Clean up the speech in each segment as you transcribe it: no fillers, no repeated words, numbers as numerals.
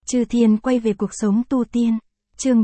Chư Thiên quay về cuộc sống tu tiên. Chương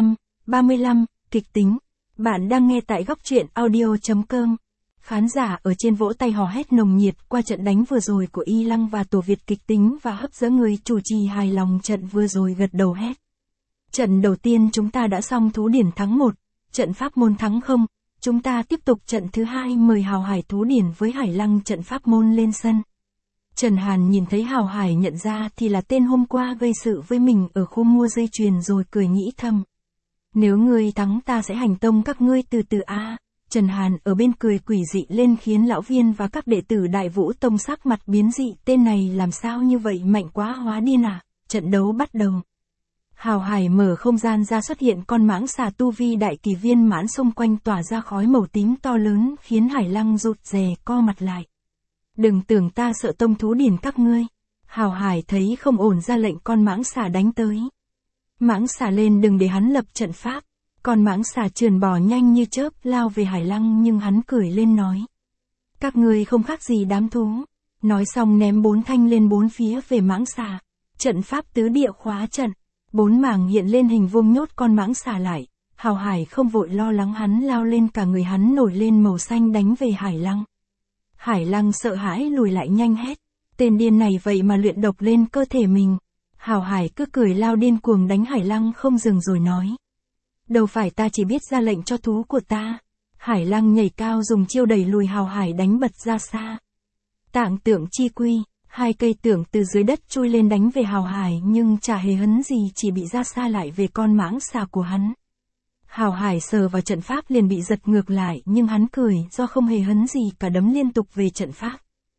35, kịch tính. Bạn đang nghe tại góc truyện audio.com. Khán giả ở trên vỗ tay hò hét nồng nhiệt qua trận đánh vừa rồi của Y Lăng và Tổ Việt kịch tính và hấp dẫn, người chủ trì hài lòng trận vừa rồi gật đầu hét. Trận đầu tiên chúng ta đã xong, thú điển thắng 1, trận pháp môn thắng 0, chúng ta tiếp tục trận thứ 2, mời Hào Hải thú điển với Hải Lăng trận pháp môn lên sân. Trần Hàn nhìn thấy Hào Hải nhận ra thì là tên hôm qua gây sự với mình ở khu mua dây chuyền rồi cười nghĩ thầm. Nếu ngươi thắng ta sẽ hành tông các ngươi từ từ a. Trần Hàn ở bên cười quỷ dị lên khiến lão viên và các đệ tử Đại Vũ Tông sắc mặt biến dị, tên này làm sao như vậy, mạnh quá hóa điên à. Trận đấu bắt đầu. Hào Hải mở không gian ra, xuất hiện con mãng xà tu vi đại kỳ viên mãn, xung quanh tỏa ra khói màu tím to lớn khiến Hải Lăng rụt rè co mặt lại. Đừng tưởng ta sợ tông thú điển các ngươi. Hào Hải thấy không ổn ra lệnh con mãng xà đánh tới. Mãng xà lên, đừng để hắn lập trận pháp. Con mãng xà trườn bò nhanh như chớp lao về Hải Lăng, nhưng hắn cười lên nói. Các ngươi không khác gì đám thú. Nói xong ném 4 thanh lên 4 phía về mãng xà. Trận pháp tứ địa khóa trận. 4 mảng hiện lên hình vuông nhốt con mãng xà lại. Hào Hải không vội lo lắng, hắn lao lên, cả người hắn nổi lên màu xanh đánh về Hải Lăng. Hải Lăng sợ hãi lùi lại nhanh hét. Tên điên này vậy mà luyện độc lên cơ thể mình. Hào Hải cứ cười lao điên cuồng đánh Hải Lăng không dừng rồi nói. Đâu phải ta chỉ biết ra lệnh cho thú của ta. Hải Lăng nhảy cao dùng chiêu đẩy lùi Hào Hải đánh bật ra xa. Tạng tượng chi quy, 2 cây tượng từ dưới đất chui lên đánh về Hào Hải nhưng chả hề hấn gì, chỉ bị ra xa lại về con mãng xà của hắn. Hào Hải sờ vào trận pháp liền bị giật ngược lại, nhưng hắn cười do không hề hấn gì cả, đấm liên tục về trận pháp.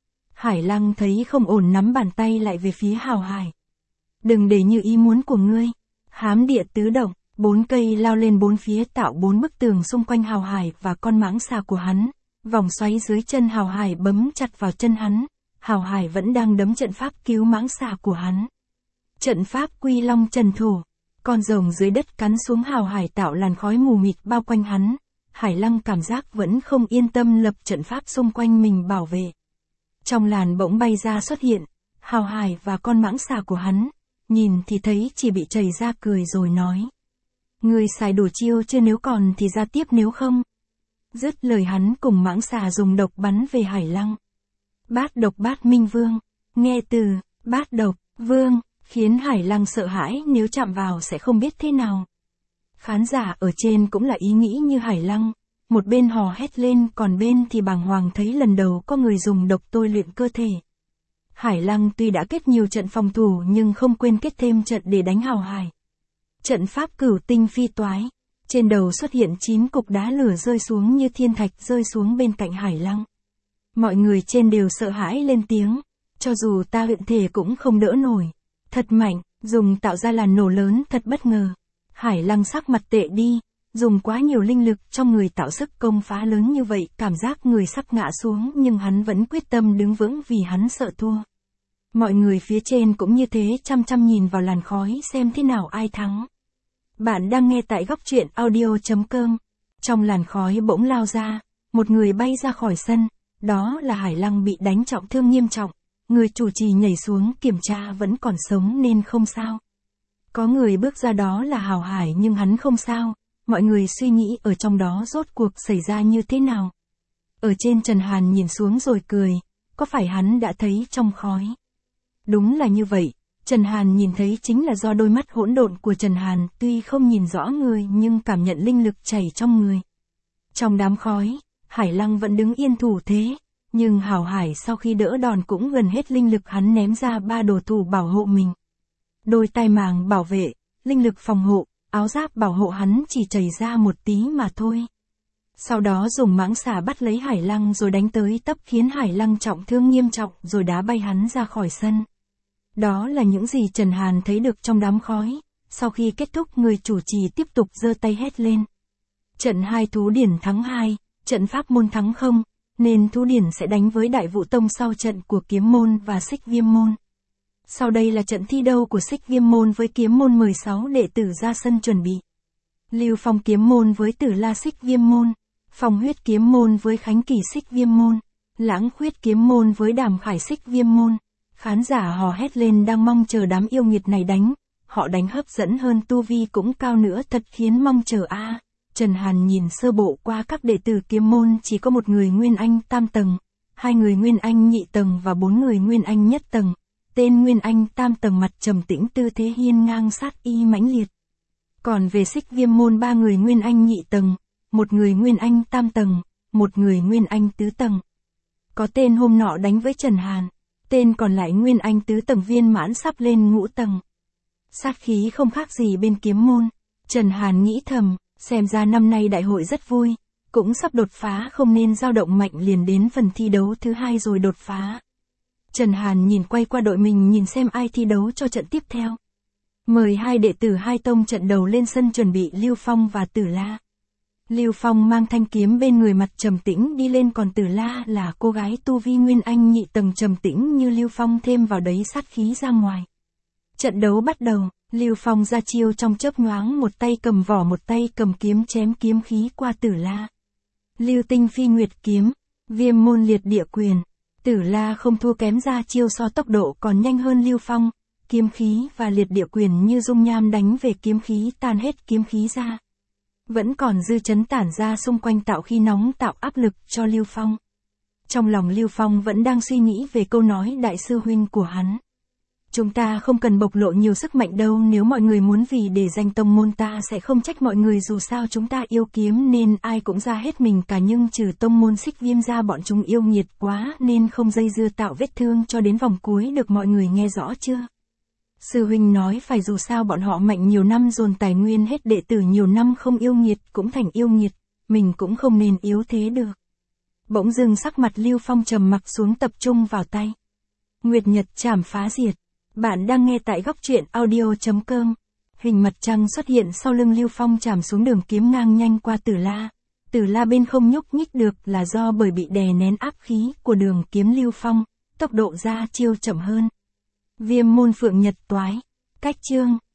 Hải Lăng thấy không ổn, nắm bàn tay lại về phía Hào Hải. Đừng để như ý muốn của ngươi. Hám địa tứ động, 4 cây lao lên 4 phía tạo 4 bức tường xung quanh Hào Hải và con mãng xà của hắn. Vòng xoáy dưới chân Hào Hải bấm chặt vào chân hắn. Hào Hải vẫn đang đấm trận pháp cứu mãng xà của hắn. Trận pháp Quy Long Trần Thổ. Con rồng dưới đất cắn xuống Hào Hải tạo làn khói mù mịt bao quanh hắn. Hải Lăng cảm giác vẫn không yên tâm, lập trận pháp xung quanh mình bảo vệ. Trong làn bỗng bay ra xuất hiện Hào Hải và con mãng xà của hắn. Nhìn thì thấy chỉ bị chảy ra, cười rồi nói. Ngươi xài đủ chiêu chưa, nếu còn thì ra tiếp, nếu không. Dứt lời hắn cùng mãng xà dùng độc bắn về Hải Lăng. Bát độc Bát Minh Vương. Nghe từ bát độc vương khiến Hải Lăng sợ hãi, nếu chạm vào sẽ không biết thế nào. Khán giả ở trên cũng là ý nghĩ như Hải Lăng, một bên hò hét lên, còn bên thì bàng hoàng thấy lần đầu có người dùng độc tôi luyện cơ thể. Hải Lăng tuy đã kết nhiều trận phòng thủ nhưng không quên kết thêm trận để đánh Hào Hải. Trận pháp Cửu Tinh Phi Toái, trên đầu xuất hiện 9 cục đá lửa rơi xuống như thiên thạch rơi xuống bên cạnh Hải Lăng. Mọi người trên đều sợ hãi lên tiếng, cho dù ta luyện thể cũng không đỡ nổi. Thật mạnh, dùng tạo ra làn nổ lớn thật bất ngờ. Hải Lăng sắc mặt tệ đi, dùng quá nhiều linh lực trong người tạo sức công phá lớn như vậy, cảm giác người sắp ngã xuống, nhưng hắn vẫn quyết tâm đứng vững vì hắn sợ thua. Mọi người phía trên cũng như thế, chăm chăm nhìn vào làn khói xem thế nào ai thắng. Bạn đang nghe tại góc truyện audio.com. Trong làn khói bỗng lao ra, một người bay ra khỏi sân, đó là Hải Lăng bị đánh trọng thương nghiêm trọng. Người chủ trì nhảy xuống kiểm tra vẫn còn sống nên không sao. Có người bước ra, đó là Hào Hải, nhưng hắn không sao. Mọi người suy nghĩ ở trong đó rốt cuộc xảy ra như thế nào. Ở trên Trần Hàn nhìn xuống rồi cười, có phải hắn đã thấy trong khói? Đúng là như vậy, Trần Hàn nhìn thấy chính là do đôi mắt hỗn độn của Trần Hàn, tuy không nhìn rõ người nhưng cảm nhận linh lực chảy trong người. Trong đám khói, Hải Lăng vẫn đứng yên thủ thế. Nhưng Hào Hải sau khi đỡ đòn cũng gần hết linh lực, hắn ném ra 3 đồ thủ bảo hộ mình. Đôi tai màng bảo vệ, linh lực phòng hộ, áo giáp bảo hộ hắn chỉ chảy ra một tí mà thôi. Sau đó dùng mãng xà bắt lấy Hải Lăng rồi đánh tới tấp khiến Hải Lăng trọng thương nghiêm trọng rồi đá bay hắn ra khỏi sân. Đó là những gì Trần Hàn thấy được trong đám khói. Sau khi kết thúc, người chủ trì tiếp tục giơ tay hét lên. Trận 2 thú điển thắng 2, trận pháp môn thắng 0. Nên thú điển sẽ đánh với Đại Vũ Tông sau trận của Kiếm Môn và Xích Viêm Môn. Sau đây là trận thi đấu của Xích Viêm Môn với Kiếm Môn, 16 đệ tử ra sân chuẩn bị. Lưu Phong Kiếm Môn với Tử La Xích Viêm Môn, Phong Huyết Kiếm Môn với Khánh Kỳ Xích Viêm Môn, Lãng Khuyết Kiếm Môn với Đàm Khải Xích Viêm Môn. Khán giả hò hét lên đang mong chờ đám yêu nghiệt này đánh. họ đánh hấp dẫn hơn, tu vi cũng cao nữa, thật khiến mong chờ a. Trần Hàn nhìn sơ bộ qua các đệ tử kiếm môn, chỉ có một người Nguyên Anh tam tầng, 2 người Nguyên Anh nhị tầng và 4 người Nguyên Anh nhất tầng. Tên Nguyên Anh tam tầng mặt trầm tĩnh, tư thế hiên ngang, sát ý mãnh liệt. Còn về Xích Viêm môn 3 người Nguyên Anh nhị tầng, 1 người Nguyên Anh tam tầng, 1 người Nguyên Anh tứ tầng. Có tên hôm nọ đánh với Trần Hàn, tên còn lại Nguyên Anh tứ tầng viên mãn sắp lên ngũ tầng. Sát khí không khác gì bên kiếm môn. Trần Hàn nghĩ thầm, xem ra năm nay đại hội rất vui, cũng sắp đột phá, không nên dao động mạnh liền đến phần thi đấu thứ 2 rồi đột phá. Trần Hàn nhìn quay qua đội mình, nhìn xem ai thi đấu cho trận tiếp theo. Mời 2 đệ tử 2 tông trận đầu lên sân chuẩn bị. Lưu Phong và Tử La. Lưu Phong mang thanh kiếm bên người, mặt trầm tĩnh đi lên, còn Tử La là cô gái tu vi Nguyên Anh nhị tầng, trầm tĩnh như Lưu Phong, thêm vào đấy sát khí ra ngoài. Trận đấu bắt đầu, Lưu Phong ra chiêu trong chớp nhoáng, một tay cầm vỏ một tay cầm kiếm chém kiếm khí qua Tử La. Lưu Tinh Phi Nguyệt kiếm, Viêm môn liệt địa quyền. Tử La không thua kém, ra chiêu so tốc độ còn nhanh hơn Lưu Phong, kiếm khí và liệt địa quyền như dung nham đánh về, kiếm khí tan hết kiếm khí ra. Vẫn còn dư chấn tản ra xung quanh, tạo khí nóng, tạo áp lực cho Lưu Phong. Trong lòng Lưu Phong vẫn đang suy nghĩ về câu nói đại sư huynh của hắn. Chúng ta không cần bộc lộ nhiều sức mạnh đâu, nếu mọi người muốn vì để danh tông môn ta sẽ không trách mọi người, dù sao chúng ta yêu kiếm nên ai cũng ra hết mình cả, nhưng trừ tông môn Xích Viêm ra bọn chúng yêu nghiệt quá nên không dây dưa tạo vết thương cho đến vòng cuối, được mọi người nghe rõ chưa? Sư huynh nói phải, dù sao bọn họ mạnh nhiều năm dồn tài nguyên hết, đệ tử nhiều năm không yêu nghiệt cũng thành yêu nghiệt, mình cũng không nên yếu thế được. Bỗng dưng sắc mặt Lưu Phong trầm mặc xuống, tập trung vào tay. Nguyệt Nhật Trảm Phá Diệt. Bạn đang nghe tại góc truyện audio.com. Hình mặt trăng xuất hiện sau lưng Lưu Phong, chạm xuống, đường kiếm ngang nhanh qua Tử La. Tử La bên không nhúc nhích được là do bởi bị đè nén áp khí của đường kiếm Lưu Phong, tốc độ ra chiêu chậm hơn. Viêm môn Phượng Nhật Toái. Cách chương.